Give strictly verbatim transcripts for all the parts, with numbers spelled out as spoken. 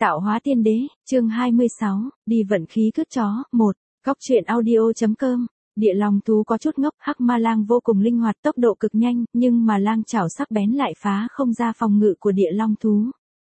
Tạo hóa tiên đế, chương hai mươi sáu, đi vận khí cướp chó, một. Góc truyện audio.com. Địa long thú có chút ngốc, hắc ma lang vô cùng linh hoạt, tốc độ cực nhanh, nhưng mà lang chảo sắc bén lại phá không ra phòng ngự của địa long thú.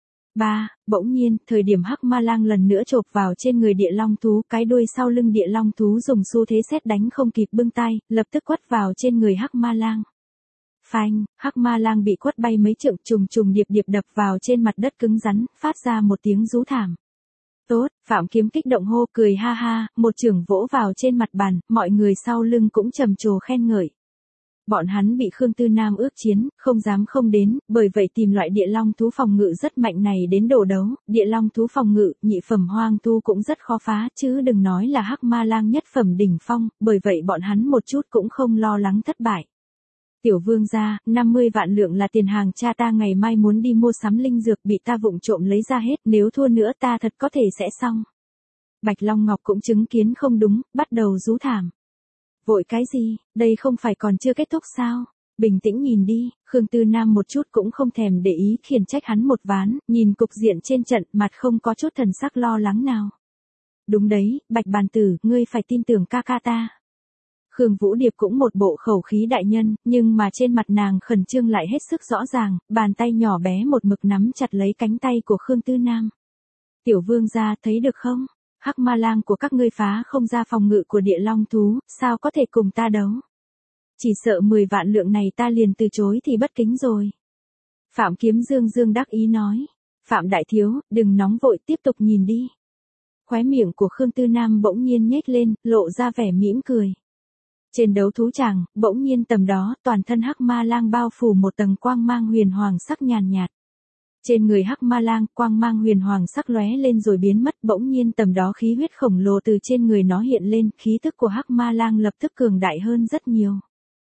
ba. Bỗng nhiên, thời điểm hắc ma lang lần nữa chộp vào trên người địa long thú, cái đuôi sau lưng địa long thú dùng xu thế sét đánh không kịp bưng tay, lập tức quất vào trên người hắc ma lang. Phanh, hắc ma lang bị quất bay mấy trượng, trùng trùng điệp điệp đập vào trên mặt đất cứng rắn, phát ra một tiếng rú thảm. Tốt, Phạm Kiếm kích động hô, cười ha ha, một chưởng vỗ vào trên mặt bàn, mọi người sau lưng cũng trầm trồ khen ngợi. Bọn hắn bị Khương Tư Nam ước chiến, không dám không đến, bởi vậy tìm loại địa long thú phòng ngự rất mạnh này đến đổ đấu, địa long thú phòng ngự, nhị phẩm hoang thú cũng rất khó phá, chứ đừng nói là hắc ma lang nhất phẩm đỉnh phong, bởi vậy bọn hắn một chút cũng không lo lắng thất bại. Tiểu vương gia, năm mươi vạn lượng là tiền hàng cha ta ngày mai muốn đi mua sắm linh dược bị ta vụng trộm lấy ra hết, nếu thua nữa ta thật có thể sẽ xong. Bạch Long Ngọc cũng chứng kiến không đúng, bắt đầu rú thảm. Vội cái gì, đây không phải còn chưa kết thúc sao? Bình tĩnh nhìn đi, Khương Tư Nam một chút cũng không thèm để ý, khiển trách hắn một ván, nhìn cục diện trên trận, mặt không có chút thần sắc lo lắng nào. Đúng đấy, Bạch Bàn Tử, ngươi phải tin tưởng ca ca ta. Khương Vũ Điệp cũng một bộ khẩu khí đại nhân, nhưng mà trên mặt nàng khẩn trương lại hết sức rõ ràng, bàn tay nhỏ bé một mực nắm chặt lấy cánh tay của Khương Tư Nam. Tiểu vương gia, thấy được không? Hắc ma lang của các ngươi phá không ra phòng ngự của địa long thú, sao có thể cùng ta đấu? Chỉ sợ mười vạn lượng này ta liền từ chối thì bất kính rồi. Phạm Kiếm dương dương đắc ý nói. Phạm đại thiếu, đừng nóng vội, tiếp tục nhìn đi. Khóe miệng của Khương Tư Nam bỗng nhiên nhếch lên, lộ ra vẻ mỉm cười. Trên đấu thú tràng, bỗng nhiên tầm đó, toàn thân hắc ma lang bao phủ một tầng quang mang huyền hoàng sắc nhàn nhạt. Trên người hắc ma lang, quang mang huyền hoàng sắc lóe lên rồi biến mất, bỗng nhiên tầm đó khí huyết khổng lồ từ trên người nó hiện lên, khí tức của hắc ma lang lập tức cường đại hơn rất nhiều.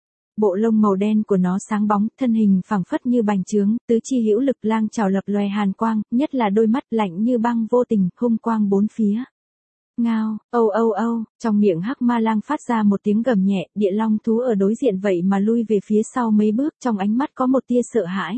Bộ lông màu đen của nó sáng bóng, thân hình phẳng phất như bành trướng, tứ chi hữu lực, lang trảo lập lòe hàn quang, nhất là đôi mắt lạnh như băng vô tình, hung quang bốn phía. Ngao, âu âu âu, trong miệng hắc ma lang phát ra một tiếng gầm nhẹ, địa long thú ở đối diện vậy mà lui về phía sau mấy bước, trong ánh mắt có một tia sợ hãi.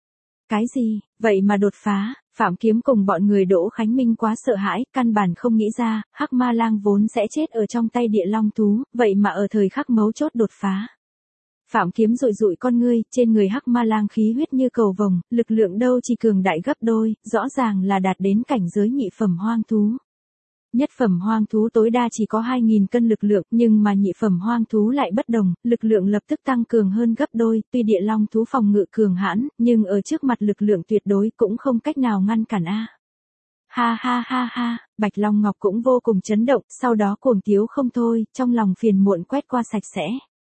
Cái gì, vậy mà đột phá? Phạm Kiếm cùng bọn người Đỗ Khánh Minh quá sợ hãi, căn bản không nghĩ ra, hắc ma lang vốn sẽ chết ở trong tay địa long thú, vậy mà ở thời khắc mấu chốt đột phá. Phạm Kiếm dụi dụi con ngươi, trên người hắc ma lang khí huyết như cầu vồng, lực lượng đâu chỉ cường đại gấp đôi, rõ ràng là đạt đến cảnh giới nhị phẩm hoang thú. Nhất phẩm hoang thú tối đa chỉ có hai nghìn cân lực lượng, nhưng mà nhị phẩm hoang thú lại bất đồng, lực lượng lập tức tăng cường hơn gấp đôi, tuy địa long thú phòng ngự cường hãn, nhưng ở trước mặt lực lượng tuyệt đối cũng không cách nào ngăn cản a. Ha ha ha ha, Bạch Long Ngọc cũng vô cùng chấn động, sau đó cuồng tiếu không thôi, trong lòng phiền muộn quét qua sạch sẽ.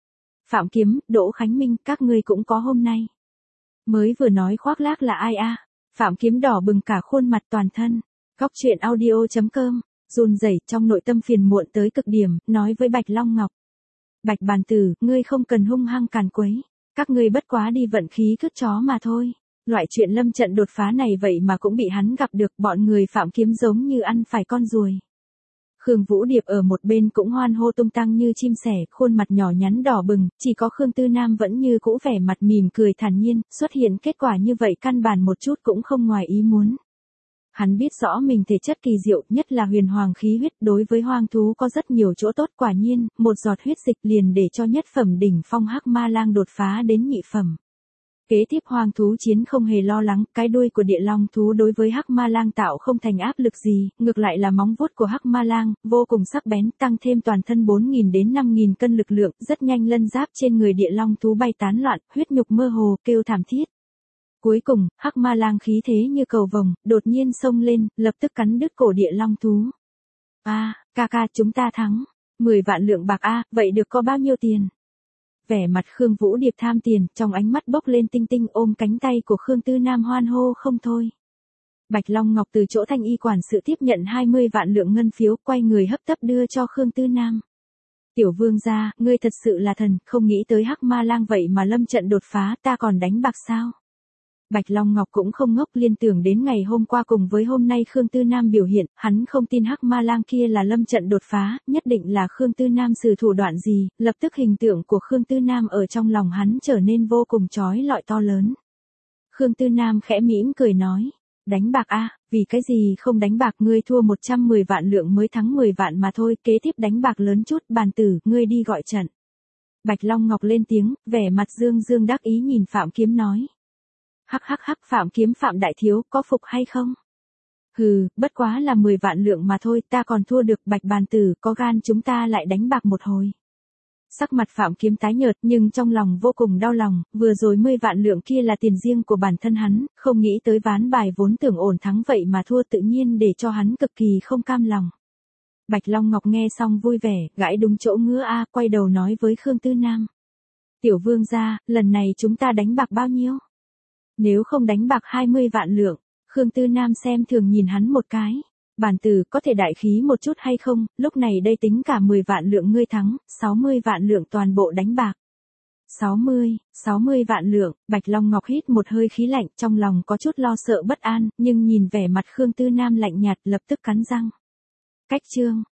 Phạm Kiếm, Đỗ Khánh Minh, các ngươi cũng có hôm nay. Mới vừa nói khoác lác là ai a? Phạm Kiếm đỏ bừng cả khuôn mặt toàn thân. Góc truyện audio.com. Run rẩy trong nội tâm phiền muộn tới cực điểm, nói với Bạch Long Ngọc. Bạch Bàn Tử, ngươi không cần hung hăng càn quấy. Các ngươi bất quá đi vận khí cướp chó mà thôi. Loại chuyện lâm trận đột phá này vậy mà cũng bị hắn gặp được, bọn người Phạm Kiếm giống như ăn phải con ruồi. Khương Vũ Điệp ở một bên cũng hoan hô tung tăng như chim sẻ, khuôn mặt nhỏ nhắn đỏ bừng, chỉ có Khương Tư Nam vẫn như cũ vẻ mặt mỉm cười thản nhiên, xuất hiện kết quả như vậy căn bản một chút cũng không ngoài ý muốn. Hắn biết rõ mình thể chất kỳ diệu, nhất là huyền hoàng khí huyết, đối với hoang thú có rất nhiều chỗ tốt, quả nhiên, một giọt huyết dịch liền để cho nhất phẩm đỉnh phong hắc ma lang đột phá đến nhị phẩm. Kế tiếp hoang thú chiến không hề lo lắng, cái đuôi của địa long thú đối với hắc ma lang tạo không thành áp lực gì, ngược lại là móng vuốt của hắc ma lang, vô cùng sắc bén, tăng thêm toàn thân bốn nghìn đến năm nghìn cân lực lượng, rất nhanh lân giáp trên người địa long thú bay tán loạn, huyết nhục mơ hồ, kêu thảm thiết. Cuối cùng, hắc ma lang khí thế như cầu vồng, đột nhiên xông lên, lập tức cắn đứt cổ địa long thú. A, à, ca ca chúng ta thắng. mười vạn lượng bạc a, à, vậy được có bao nhiêu tiền? Vẻ mặt Khương Vũ Điệp tham tiền, trong ánh mắt bốc lên tinh tinh, ôm cánh tay của Khương Tư Nam hoan hô không thôi. Bạch Long Ngọc từ chỗ thanh y quản sự tiếp nhận hai mươi vạn lượng ngân phiếu, quay người hấp tấp đưa cho Khương Tư Nam. Tiểu vương gia, ngươi thật sự là thần, không nghĩ tới hắc ma lang vậy mà lâm trận đột phá, ta còn đánh bạc sao? Bạch Long Ngọc cũng không ngốc, liên tưởng đến ngày hôm qua cùng với hôm nay Khương Tư Nam biểu hiện, hắn không tin hắc ma lang kia là lâm trận đột phá, nhất định là Khương Tư Nam sử thủ đoạn gì, lập tức hình tượng của Khương Tư Nam ở trong lòng hắn trở nên vô cùng chói lọi to lớn. Khương Tư Nam khẽ mỉm cười nói, đánh bạc a, vì cái gì không đánh bạc, ngươi thua một trăm mười vạn lượng mới thắng mười vạn mà thôi, kế tiếp đánh bạc lớn chút, bàn tử, ngươi đi gọi trận. Bạch Long Ngọc lên tiếng, vẻ mặt dương dương đắc ý nhìn Phạm Kiếm nói. Hắc hắc hắc, Phạm Kiếm Phạm đại thiếu, có phục hay không? Hừ, bất quá là mười vạn lượng mà thôi, ta còn thua được, Bạch bàn tử, có gan chúng ta lại đánh bạc một hồi. Sắc mặt Phạm Kiếm tái nhợt nhưng trong lòng vô cùng đau lòng, vừa rồi mười vạn lượng kia là tiền riêng của bản thân hắn, không nghĩ tới ván bài vốn tưởng ổn thắng vậy mà thua, tự nhiên để cho hắn cực kỳ không cam lòng. Bạch Long Ngọc nghe xong vui vẻ, gãi đúng chỗ ngứa a, quay đầu nói với Khương Tư Nam. Tiểu vương gia, lần này chúng ta đánh bạc bao nhiêu? Nếu không đánh bạc hai mươi vạn lượng, Khương Tư Nam xem thường nhìn hắn một cái. Bản tử, có thể đại khí một chút hay không, lúc này đây tính cả mười vạn lượng ngươi thắng, sáu mươi vạn lượng toàn bộ đánh bạc. sáu mươi, sáu mươi vạn lượng, Bạch Long Ngọc hít một hơi khí lạnh, trong lòng có chút lo sợ bất an, nhưng nhìn vẻ mặt Khương Tư Nam lạnh nhạt lập tức cắn răng. Cách chương.